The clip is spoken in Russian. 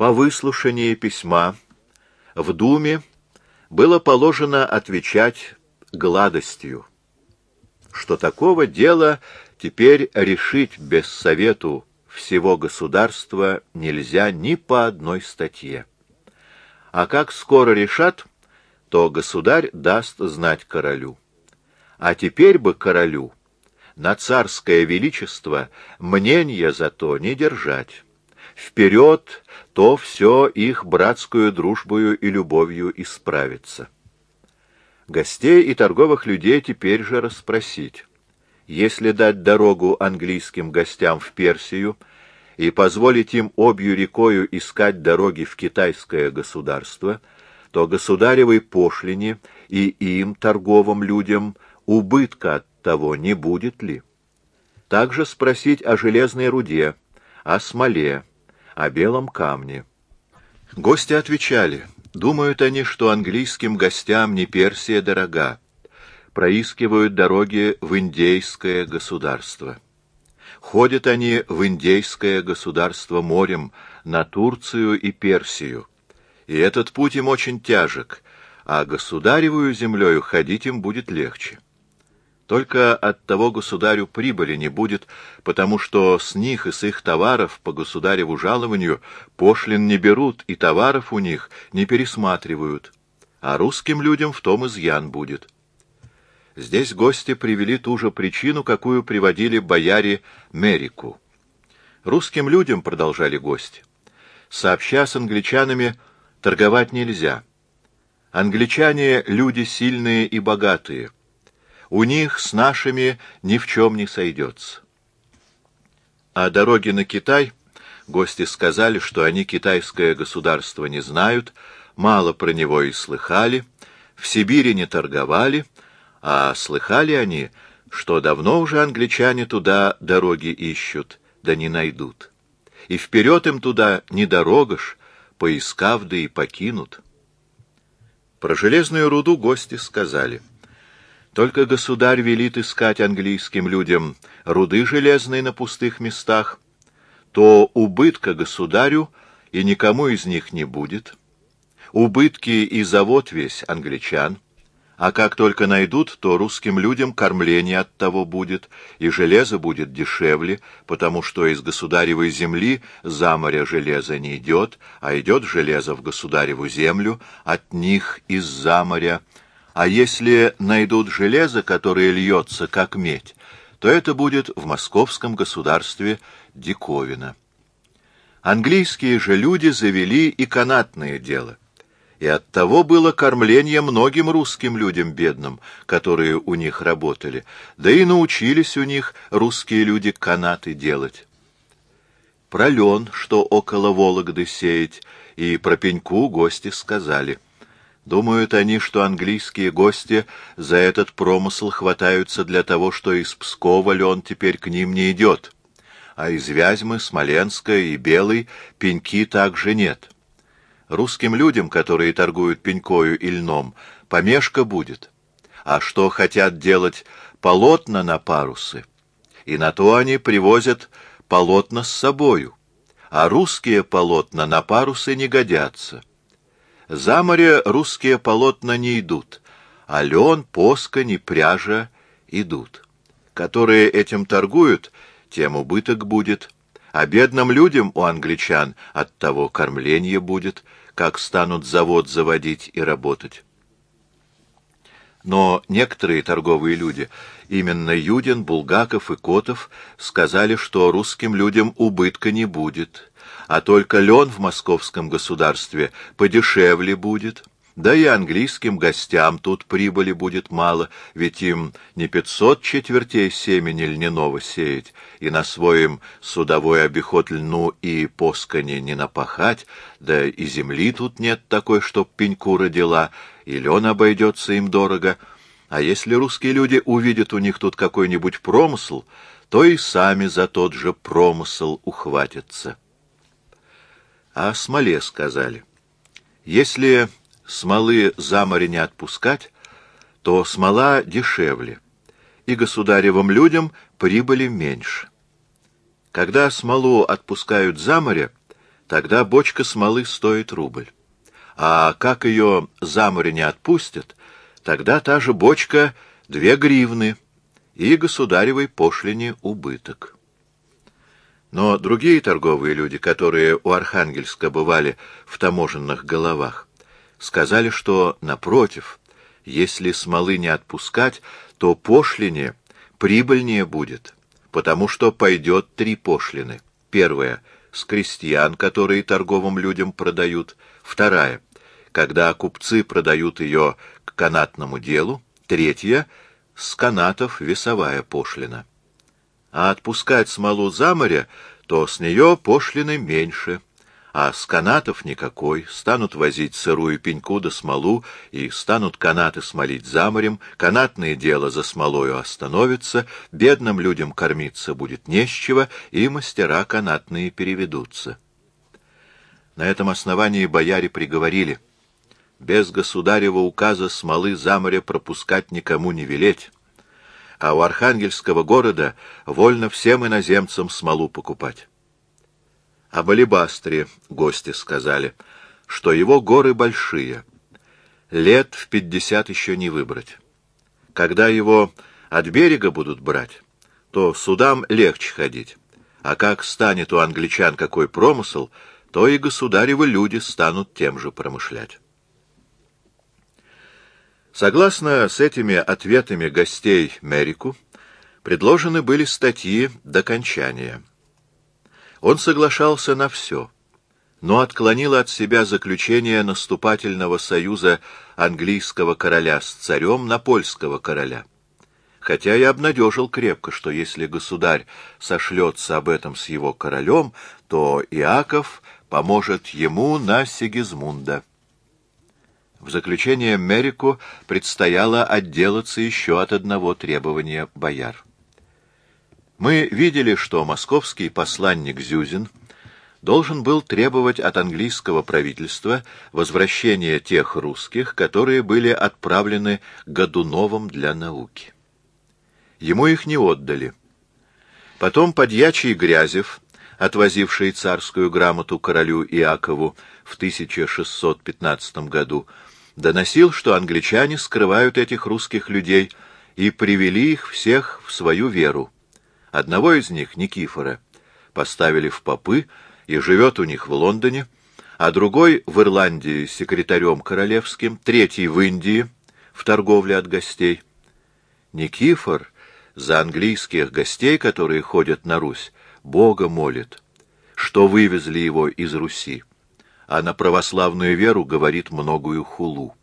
По выслушании письма в Думе было положено отвечать гладостью, что такого дела теперь решить без совету всего государства нельзя ни по одной статье. А как скоро решат, то государь даст знать королю. А теперь бы королю на царское величество мнения зато не держать. Вперед, то все их братскую дружбою и любовью исправится. Гостей и торговых людей теперь же расспросить. Если дать дорогу английским гостям в Персию и позволить им обью рекою искать дороги в китайское государство, то государевой пошлине и им, торговым людям, убытка от того не будет ли? Также спросить о железной руде, о смоле, о белом камне. Гости отвечали, думают они, что английским гостям не Персия дорога, проискивают дороги в индейское государство. Ходят они в индейское государство морем, на Турцию и Персию, и этот путь им очень тяжек, а государевую землею ходить им будет легче. Только от того государю прибыли не будет, потому что с них и с их товаров по государеву жалованию пошлин не берут и товаров у них не пересматривают, а русским людям в том изъян будет. Здесь гости привели ту же причину, какую приводили бояре Мерику. Русским людям, продолжали гости, сообща с англичанами торговать нельзя. Англичане — люди сильные и богатые. У них с нашими ни в чем не сойдется. О дороге на Китай гости сказали, что они китайское государство не знают, мало про него и слыхали, в Сибири не торговали, а слыхали они, что давно уже англичане туда дороги ищут, да не найдут. И вперед им туда не дорога ж, поискав, да и покинут. Про железную руду гости сказали: только государь велит искать английским людям руды железной на пустых местах, то убытка государю и никому из них не будет. Убытки и завод весь англичан, а как только найдут, то русским людям кормление от того будет, и железо будет дешевле, потому что из государевой земли за море железо не идет, а идет железо в государеву землю, от них из-за моря. А если найдут железо, которое льется, как медь, то это будет в московском государстве диковина. Английские же люди завели и канатное дело, и оттого было кормление многим русским людям бедным, которые у них работали, да и научились у них русские люди канаты делать. Про лен, что около Вологды сеять, и про пеньку гости сказали. Думают они, что английские гости за этот промысел хватаются для того, что из Пскова лен теперь к ним не идет, а из Вязьмы, Смоленска и Белой пеньки также нет. Русским людям, которые торгуют пенькою и льном, помешка будет. А что хотят делать полотна на парусы, и на то они привозят полотна с собою, а русские полотна на парусы не годятся. За море русские полотна не идут, а лен, посконь и пряжа идут. Которые этим торгуют, тем убыток будет, а бедным людям у англичан от того кормление будет, как станут завод заводить и работать. Но некоторые торговые люди, именно Юдин, Булгаков и Котов, сказали, что русским людям убытка не будет, а только лен в московском государстве подешевле будет, да и английским гостям тут прибыли будет мало, ведь им не 500 четвертей семени льняного сеять, и на своем судовой обиход льну и поскони не напахать, да и земли тут нет такой, чтоб пеньку родила, и лен обойдется им дорого. А если русские люди увидят у них тут какой-нибудь промысл, то и сами за тот же промысл ухватятся. А о смоле сказали: если смолы за море не отпускать, то смола дешевле, и государевым людям прибыли меньше. Когда смолу отпускают за море, тогда бочка смолы стоит рубль. А как ее за море не отпустят, тогда та же бочка 2 гривны, и государевой пошлине убыток. Но другие торговые люди, которые у Архангельска бывали в таможенных головах, сказали, что, напротив, если смолы не отпускать, то пошлине прибыльнее будет, потому что пойдет 3 пошлины. Первая — с крестьян, которые торговым людям продают. Вторая — когда купцы продают ее к канатному делу. Третья — с канатов весовая пошлина. А отпускать смолу за море, то с нее пошлины меньше, а с канатов никакой. Станут возить сырую пеньку да смолу, и станут канаты смолить за морем, канатное дело за смолою остановится, бедным людям кормиться будет не с чего, и мастера канатные переведутся. На этом основании бояре приговорили: без государева указа смолы за море пропускать никому не велеть, а у Архангельского города вольно всем иноземцам смолу покупать. Об алебастре гости сказали, что его горы большие, лет в 50 еще не выбрать. Когда его от берега будут брать, то судам легче ходить, а как станет у англичан какой промысел, то и государевы люди станут тем же промышлять. Согласно с этими ответами гостей Мерику, предложены были статьи до кончания. Он соглашался на все, но отклонил от себя заключение наступательного союза английского короля с царем на польского короля, хотя и обнадежил крепко, что если государь сошлется об этом с его королем, то Иаков поможет ему на Сигизмунда. В заключение Мерику предстояло отделаться еще от одного требования бояр. Мы видели, что московский посланник Зюзин должен был требовать от английского правительства возвращения тех русских, которые были отправлены Годуновым для науки. Ему их не отдали. Потом подьячий Грязев, отвозивший царскую грамоту королю Иакову в 1615 году, доносил, что англичане скрывают этих русских людей и привели их всех в свою веру. Одного из них, Никифора, поставили в попы и живет у них в Лондоне, а другой в Ирландии секретарем королевским, третий в Индии в торговле от гостей. Никифор за английских гостей, которые ходят на Русь, Бога молит, что вывезли его из Руси, а на православную веру говорит многую хулу.